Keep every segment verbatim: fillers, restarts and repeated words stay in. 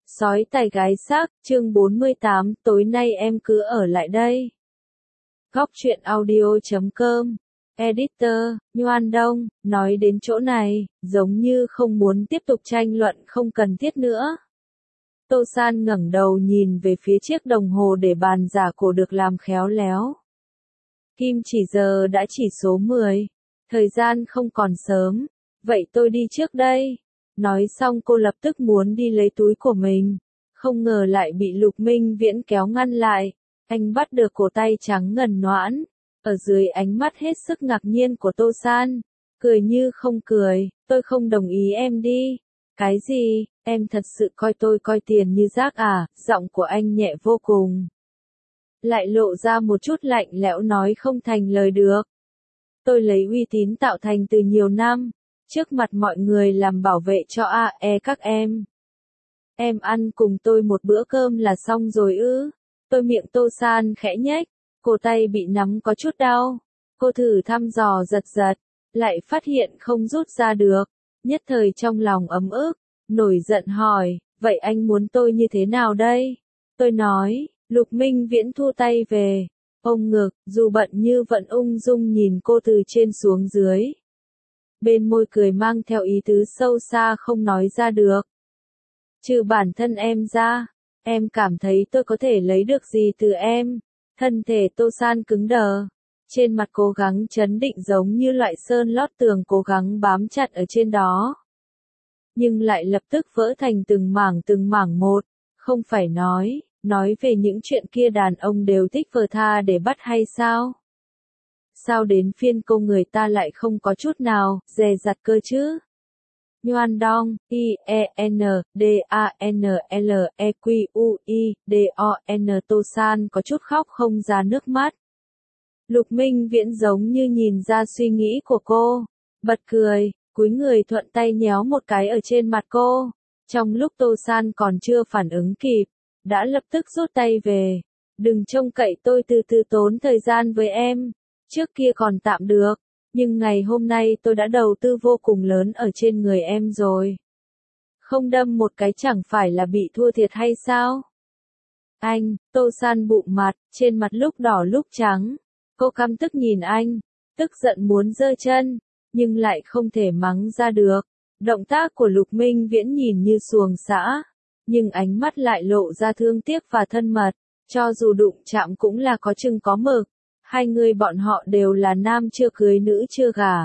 Sói tài gái xác, chương bốn mươi tám, tối nay em cứ ở lại đây. Góc truyện audio chấm com, Editor, Nhoan Đông, nói đến chỗ này, giống như không muốn tiếp tục tranh luận không cần thiết nữa. Tô San ngẩng đầu nhìn về phía chiếc đồng hồ để bàn giả cổ được làm khéo léo. Kim chỉ giờ đã chỉ số mười, thời gian không còn sớm, vậy tôi đi trước đây. Nói xong cô lập tức muốn đi lấy túi của mình, không ngờ lại bị Lục Minh Viễn kéo ngăn lại. Anh bắt được cổ tay trắng ngần noãn, ở dưới ánh mắt hết sức ngạc nhiên của Tô San, cười như không cười, tôi không đồng ý em đi. Cái gì, em thật sự coi tôi coi tiền như rác à? Giọng của anh nhẹ vô cùng, lại lộ ra một chút lạnh lẽo nói không thành lời được. Tôi lấy uy tín tạo thành từ nhiều năm, trước mặt mọi người làm bảo vệ cho a e các em. Em ăn cùng tôi một bữa cơm là xong rồi ư? Tôi miệng Tô San khẽ nhếch, cổ tay bị nắm có chút đau. Cô thử thăm dò giật giật, lại phát hiện không rút ra được, nhất thời trong lòng ấm ức, nổi giận hỏi, vậy anh muốn tôi như thế nào đây? Tôi nói, Lục Minh Viễn thu tay về, ôm ngực, dù bận như vẫn ung dung nhìn cô từ trên xuống dưới. Bên môi cười mang theo ý tứ sâu xa không nói ra được. Trừ bản thân em ra, em cảm thấy tôi có thể lấy được gì từ em? Thân thể Tô San cứng đờ, trên mặt cố gắng trấn định giống như loại sơn lót tường cố gắng bám chặt ở trên đó. Nhưng lại lập tức vỡ thành từng mảng từng mảng một, không phải nói, nói về những chuyện kia đàn ông đều thích vờ tha để bắt hay sao? Sao đến phiên cô người ta lại không có chút nào, dè dặt cơ chứ? Nhoan Đông, I, E, N, D, A, N, L, E, Q, U, I, D, O, N Tô San có chút khóc không ra nước mắt. Lục Minh Viễn giống như nhìn ra suy nghĩ của cô, bật cười, cúi người thuận tay nhéo một cái ở trên mặt cô. Trong lúc Tô San còn chưa phản ứng kịp, đã lập tức rút tay về. Đừng trông cậy tôi từ từ tốn thời gian với em, trước kia còn tạm được. Nhưng ngày hôm nay tôi đã đầu tư vô cùng lớn ở trên người em rồi. Không đâm một cái chẳng phải là bị thua thiệt hay sao? Anh, Tô San bụng mặt, trên mặt lúc đỏ lúc trắng. Cô căm tức nhìn anh, tức giận muốn giơ chân, nhưng lại không thể mắng ra được. Động tác của Lục Minh Viễn nhìn như xuồng xã, nhưng ánh mắt lại lộ ra thương tiếc và thân mật, cho dù đụng chạm cũng là có chừng có mực. Hai người bọn họ đều là nam chưa cưới nữ chưa gả.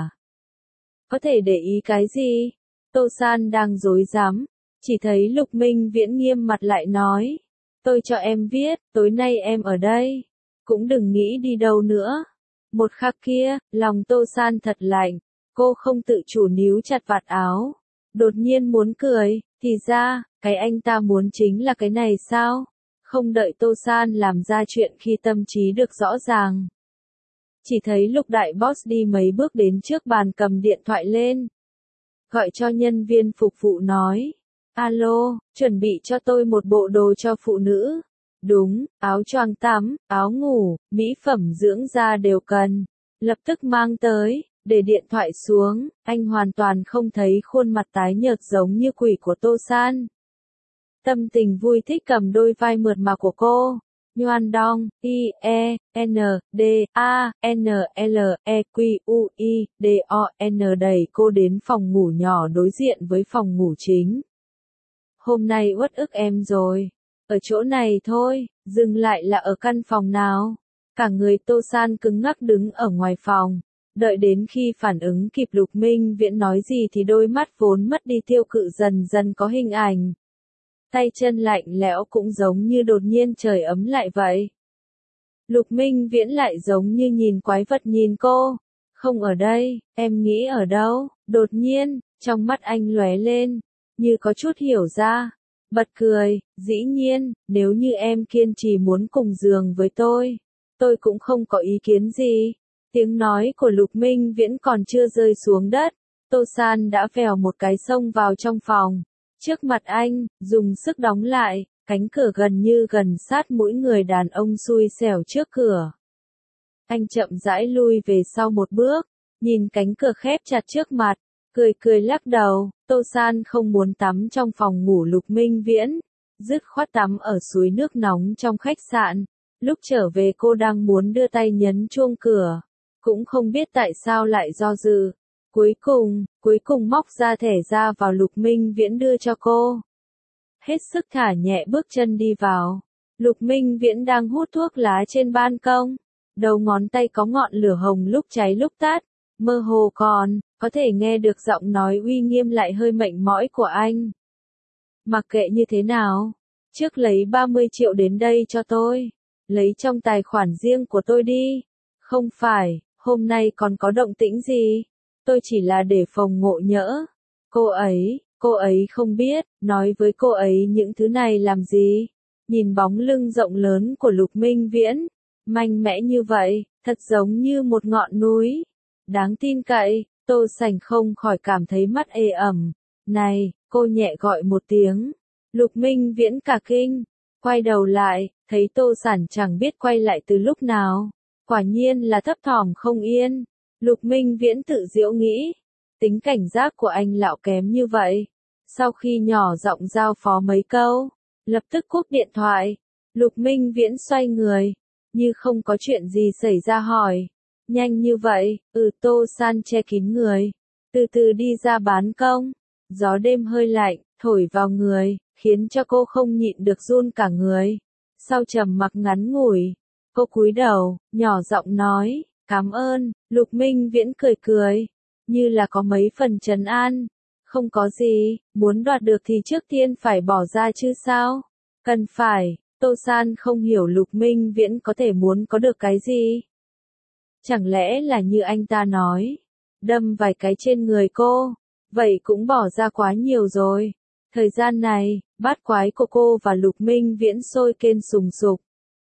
Có thể để ý cái gì? Tô San đang rối rắm, chỉ thấy Lục Minh Viễn nghiêm mặt lại nói. Tôi cho em viết, tối nay em ở đây. Cũng đừng nghĩ đi đâu nữa. Một khắc kia, lòng Tô San thật lạnh, cô không tự chủ níu chặt vạt áo. Đột nhiên muốn cười, thì ra, cái anh ta muốn chính là cái này sao? Không đợi Tô San làm ra chuyện khi tâm trí được rõ ràng. Chỉ thấy Lục đại boss đi mấy bước đến trước bàn cầm điện thoại lên. Gọi cho nhân viên phục vụ nói. Alo, chuẩn bị cho tôi một bộ đồ cho phụ nữ. Đúng, áo choàng tắm, áo ngủ, mỹ phẩm dưỡng da đều cần. Lập tức mang tới, để điện thoại xuống, anh hoàn toàn không thấy khuôn mặt tái nhợt giống như quỷ của Tô San. Tâm tình vui thích cầm đôi vai mượt mà của cô. Nhoan Đông, I, E, N, D, A, N, L, E, Q, U, I, D, O, N đẩy cô đến phòng ngủ nhỏ đối diện với phòng ngủ chính. Hôm nay uất ức em rồi. Ở chỗ này thôi, dừng lại là ở căn phòng nào? Cả người Tô San cứng ngắc đứng ở ngoài phòng. Đợi đến khi phản ứng kịp Lục Minh Viễn nói gì thì đôi mắt vốn mất đi tiêu cự dần dần có hình ảnh. Tay chân lạnh lẽo cũng giống như đột nhiên trời ấm lại vậy. Lục Minh Viễn lại giống như nhìn quái vật nhìn cô. Không ở đây, em nghĩ ở đâu? Đột nhiên, trong mắt anh lóe lên, như có chút hiểu ra. Bật cười, dĩ nhiên, nếu như em kiên trì muốn cùng giường với tôi, tôi cũng không có ý kiến gì. Tiếng nói của Lục Minh Viễn còn chưa rơi xuống đất, Tô San đã vèo một cái xông vào trong phòng. Trước mặt anh, dùng sức đóng lại, cánh cửa gần như gần sát mũi người đàn ông xui xẻo trước cửa. Anh chậm rãi lui về sau một bước, nhìn cánh cửa khép chặt trước mặt, cười cười lắc đầu. Tô San không muốn tắm trong phòng ngủ Lục Minh Viễn, dứt khoát tắm ở suối nước nóng trong khách sạn. Lúc trở về cô đang muốn đưa tay nhấn chuông cửa, cũng không biết tại sao lại do dự. Cuối cùng, cuối cùng móc ra thẻ ra vào Lục Minh Viễn đưa cho cô. Hết sức thả nhẹ bước chân đi vào. Lục Minh Viễn đang hút thuốc lá trên ban công. Đầu ngón tay có ngọn lửa hồng lúc cháy lúc tắt. Mơ hồ còn, có thể nghe được giọng nói uy nghiêm lại hơi mệnh mỏi của anh. Mặc kệ như thế nào, trước lấy ba mươi triệu đến đây cho tôi. Lấy trong tài khoản riêng của tôi đi. Không phải, hôm nay còn có động tĩnh gì? Tôi chỉ là để phòng ngộ nhỡ. Cô ấy, cô ấy không biết, nói với cô ấy những thứ này làm gì. Nhìn bóng lưng rộng lớn của Lục Minh Viễn, mạnh mẽ như vậy, thật giống như một ngọn núi. Đáng tin cậy, Tô Sành không khỏi cảm thấy mắt ê ẩm. Này, cô nhẹ gọi một tiếng. Lục Minh Viễn cả kinh, quay đầu lại, thấy Tô Sản chẳng biết quay lại từ lúc nào. Quả nhiên là thấp thỏm không yên. Lục Minh Viễn tự giễu nghĩ, tính cảnh giác của anh lão kém như vậy. Sau khi nhỏ giọng giao phó mấy câu, lập tức cúp điện thoại. Lục Minh Viễn xoay người, như không có chuyện gì xảy ra hỏi. Nhanh như vậy, ừ. Tô San che kín người, từ từ đi ra ban công. Gió đêm hơi lạnh, thổi vào người, khiến cho cô không nhịn được run cả người. Sau trầm mặc ngắn ngủi, cô cúi đầu, nhỏ giọng nói, cảm ơn. Lục Minh Viễn cười cười, như là có mấy phần trấn an. Không có gì, muốn đoạt được thì trước tiên phải bỏ ra chứ sao? Cần phải. Tô San không hiểu Lục Minh Viễn có thể muốn có được cái gì. Chẳng lẽ là như anh ta nói, đâm vài cái trên người cô, vậy cũng bỏ ra quá nhiều rồi. Thời gian này, bát quái của cô và Lục Minh Viễn sôi kênh sùng sục.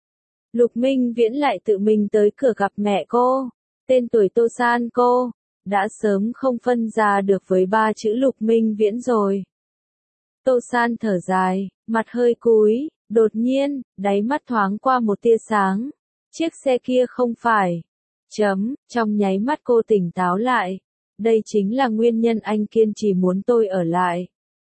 Lục Minh Viễn lại tự mình tới cửa gặp mẹ cô. Tên tuổi Tô San cô đã sớm không phân ra được với ba chữ Lục Minh Viễn rồi. Tô San thở dài, mặt hơi cúi, đột nhiên, đáy mắt thoáng qua một tia sáng. Chiếc xe kia không phải. Chấm, trong nháy mắt cô tỉnh táo lại. Đây chính là nguyên nhân anh kiên trì muốn tôi ở lại.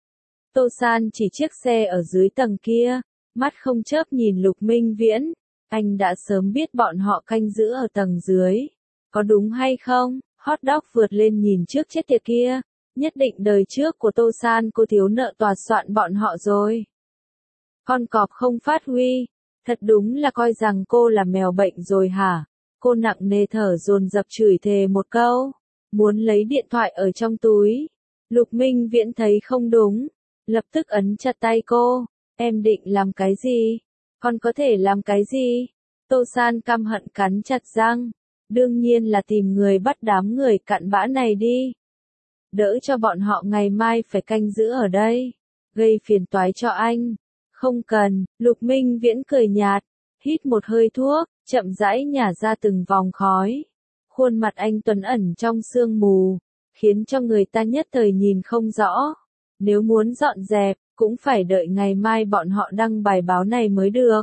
Tô San chỉ chiếc xe ở dưới tầng kia, mắt không chớp nhìn Lục Minh Viễn. Anh đã sớm biết bọn họ canh giữ ở tầng dưới. Có đúng hay không? Hot dog vượt lên nhìn trước chết tiệt kia. Nhất định đời trước của Tô San cô thiếu nợ tòa soạn bọn họ rồi. Con cọp không phát huy. Thật đúng là coi rằng cô là mèo bệnh rồi hả? Cô nặng nề thở dồn dập chửi thề một câu. Muốn lấy điện thoại ở trong túi. Lục Minh Viễn thấy không đúng. Lập tức ấn chặt tay cô. Em định làm cái gì? Con có thể làm cái gì? Tô San căm hận cắn chặt răng. Đương nhiên là tìm người bắt đám người cặn bã này đi. Đỡ cho bọn họ ngày mai phải canh giữ ở đây. Gây phiền toái cho anh. Không cần. Lục Minh Viễn cười nhạt. Hít một hơi thuốc, chậm rãi nhả ra từng vòng khói. Khuôn mặt anh tuấn ẩn trong sương mù, khiến cho người ta nhất thời nhìn không rõ. Nếu muốn dọn dẹp, cũng phải đợi ngày mai bọn họ đăng bài báo này mới được.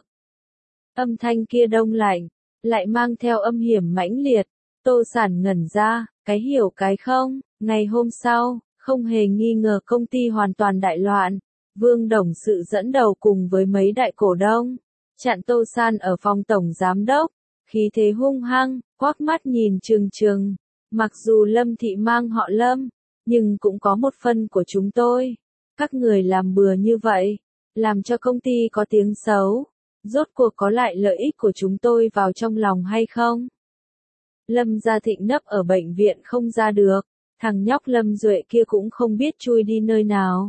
Âm thanh kia đông lạnh, lại mang theo âm hiểm mãnh liệt. Tô Sản ngẩn ra, cái hiểu cái không. Ngày hôm sau, không hề nghi ngờ công ty hoàn toàn đại loạn. Vương Đồng Sự dẫn đầu cùng với mấy đại cổ đông, chặn Tô San ở phòng tổng giám đốc, khí thế hung hăng, quắc mắt nhìn trừng trừng. Mặc dù Lâm Thị mang họ Lâm, nhưng cũng có một phần của chúng tôi. Các người làm bừa như vậy, làm cho công ty có tiếng xấu. Rốt cuộc có lại lợi ích của chúng tôi vào trong lòng hay không? Lâm Gia Thịnh nấp ở bệnh viện không ra được, thằng nhóc Lâm Duệ kia cũng không biết chui đi nơi nào.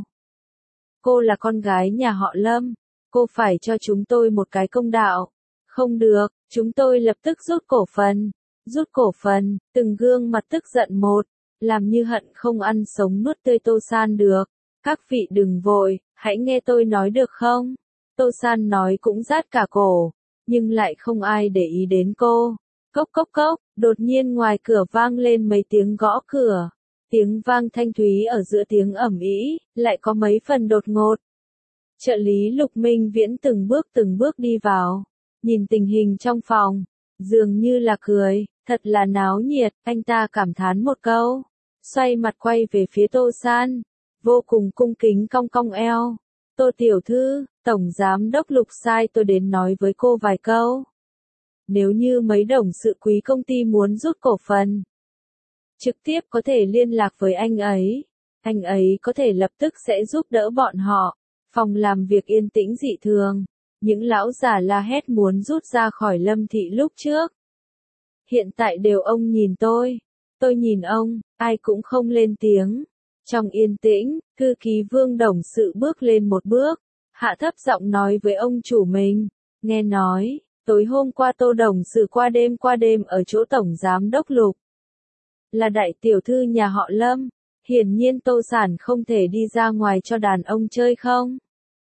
Cô là con gái nhà họ Lâm, cô phải cho chúng tôi một cái công đạo. Không được, chúng tôi lập tức rút cổ phần. Rút cổ phần, từng gương mặt tức giận một, làm như hận không ăn sống nuốt tươi Tô San được. Các vị đừng vội, hãy nghe tôi nói được không? Tô San nói cũng rát cả cổ, nhưng lại không ai để ý đến cô. Cốc cốc cốc, đột nhiên ngoài cửa vang lên mấy tiếng gõ cửa. Tiếng vang thanh thúy ở giữa tiếng ầm ĩ, lại có mấy phần đột ngột. Trợ lý Lục Minh Viễn từng bước từng bước đi vào, nhìn tình hình trong phòng, dường như là cười, thật là náo nhiệt, anh ta cảm thán một câu, xoay mặt quay về phía Tô San, vô cùng cung kính cong cong eo. Tô tiểu thư, tổng giám đốc Lục sai tôi đến nói với cô vài câu. Nếu như mấy đồng sự quý công ty muốn rút cổ phần, trực tiếp có thể liên lạc với anh ấy. Anh ấy có thể lập tức sẽ giúp đỡ bọn họ. Phòng làm việc yên tĩnh dị thường. Những lão già la hét muốn rút ra khỏi Lâm thị lúc trước. Hiện tại đều ông nhìn tôi. Tôi nhìn ông, ai cũng không lên tiếng. Trong yên tĩnh, thư ký Vương đồng sự bước lên một bước, hạ thấp giọng nói với ông chủ mình. Nghe nói, tối hôm qua Tô đồng sự qua đêm qua đêm ở chỗ tổng giám đốc Lục. Là đại tiểu thư nhà họ Lâm. Hiển nhiên Tô Sản không thể đi ra ngoài cho đàn ông chơi không?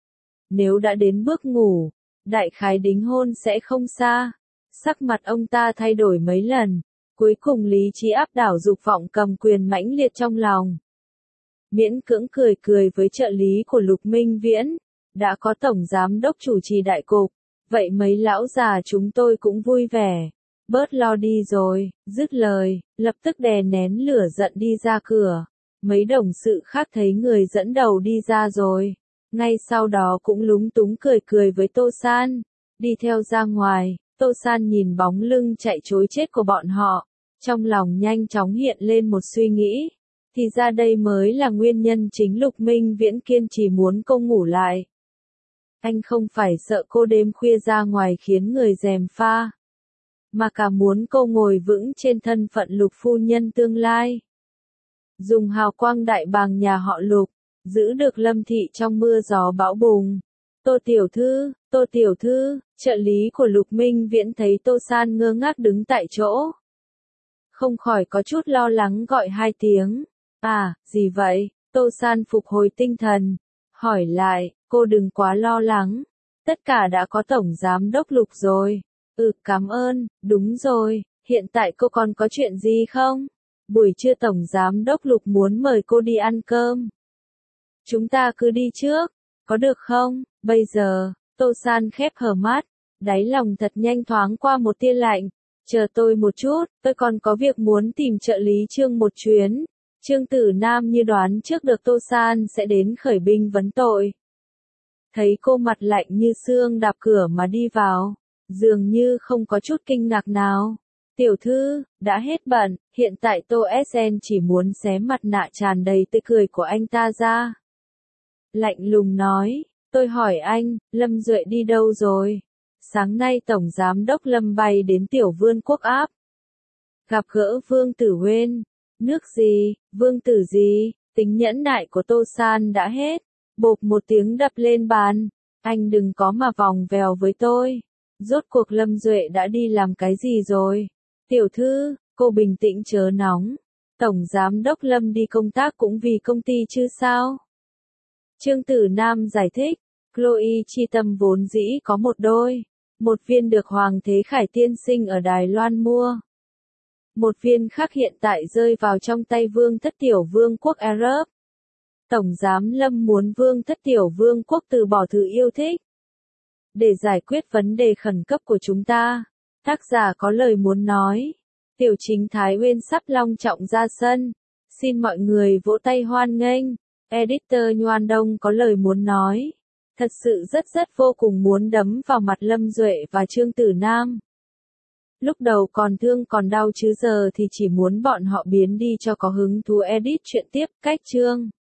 Nếu đã đến bước ngủ, đại khái đính hôn sẽ không xa. Sắc mặt ông ta thay đổi mấy lần, cuối cùng lý trí áp đảo dục vọng cầm quyền mãnh liệt trong lòng. Miễn cưỡng cười cười với trợ lý của Lục Minh Viễn, đã có tổng giám đốc chủ trì đại cục, vậy mấy lão già chúng tôi cũng vui vẻ. Bớt lo đi rồi, dứt lời, lập tức đè nén lửa giận đi ra cửa. Mấy đồng sự khác thấy người dẫn đầu đi ra rồi. Ngay sau đó cũng lúng túng cười cười với Tô San. Đi theo ra ngoài, Tô San nhìn bóng lưng chạy trối chết của bọn họ. Trong lòng nhanh chóng hiện lên một suy nghĩ. Thì ra đây mới là nguyên nhân chính Lục Minh Viễn kiên trì muốn cô ngủ lại. Anh không phải sợ cô đêm khuya ra ngoài khiến người gièm pha, mà cả muốn cô ngồi vững trên thân phận Lục phu nhân tương lai. Dùng hào quang đại bàng nhà họ Lục, giữ được Lâm thị trong mưa gió bão bùng. Tô tiểu thư, Tô tiểu thư, trợ lý của Lục Minh Viễn thấy Tô San ngơ ngác đứng tại chỗ. Không khỏi có chút lo lắng gọi hai tiếng. À, gì vậy? Tô San phục hồi tinh thần. Hỏi lại, cô đừng quá lo lắng. Tất cả đã có tổng giám đốc Lục rồi. Ừ, cảm ơn, đúng rồi, hiện tại cô còn có chuyện gì không? Buổi trưa tổng giám đốc Lục muốn mời cô đi ăn cơm. Chúng ta cứ đi trước, có được không? Bây giờ, Tô San khép hờ mắt, đáy lòng thật nhanh thoáng qua một tia lạnh. Chờ tôi một chút, tôi còn có việc muốn tìm trợ lý Trương một chuyến. Trương Tử Nam như đoán trước được Tô San sẽ đến khởi binh vấn tội. Thấy cô mặt lạnh như xương đạp cửa mà đi vào, dường như không có chút kinh ngạc nào. Tiểu thư, đã hết bận, hiện tại Tô ét en chỉ muốn xé mặt nạ tràn đầy tươi cười của anh ta ra. Lạnh lùng nói, tôi hỏi anh, Lâm Duệ đi đâu rồi? Sáng nay Tổng Giám đốc Lâm bay đến Tiểu Vươn Quốc Áp. Gặp gỡ Vương Tử Huyên. Nước gì, Vương Tử gì, tính nhẫn nại của Tô San đã hết. Bộp một tiếng đập lên bàn. Anh đừng có mà vòng vèo với tôi. Rốt cuộc Lâm Duệ đã đi làm cái gì rồi? Tiểu thư, cô bình tĩnh chớ nóng. Tổng Giám đốc Lâm đi công tác cũng vì công ty chứ sao? Trương Tử Nam giải thích, Chloe chi tâm vốn dĩ có một đôi. Một viên được Hoàng Thế Khải tiên sinh ở Đài Loan mua. Một viên khác hiện tại rơi vào trong tay Vương Thất Tiểu Vương quốc Ả Rập. Tổng Giám Lâm muốn Vương Thất Tiểu Vương quốc từ bỏ thứ yêu thích. Để giải quyết vấn đề khẩn cấp của chúng ta, tác giả có lời muốn nói. Tiểu Chính Thái Uyên sắp long trọng ra sân. Xin mọi người vỗ tay hoan nghênh. Editor Nhoan Đông có lời muốn nói. Thật sự rất rất vô cùng muốn đấm vào mặt Lâm Duệ và Trương Tử Nam. Lúc đầu còn thương còn đau chứ giờ thì chỉ muốn bọn họ biến đi cho có hứng thú edit chuyện tiếp. Cách chương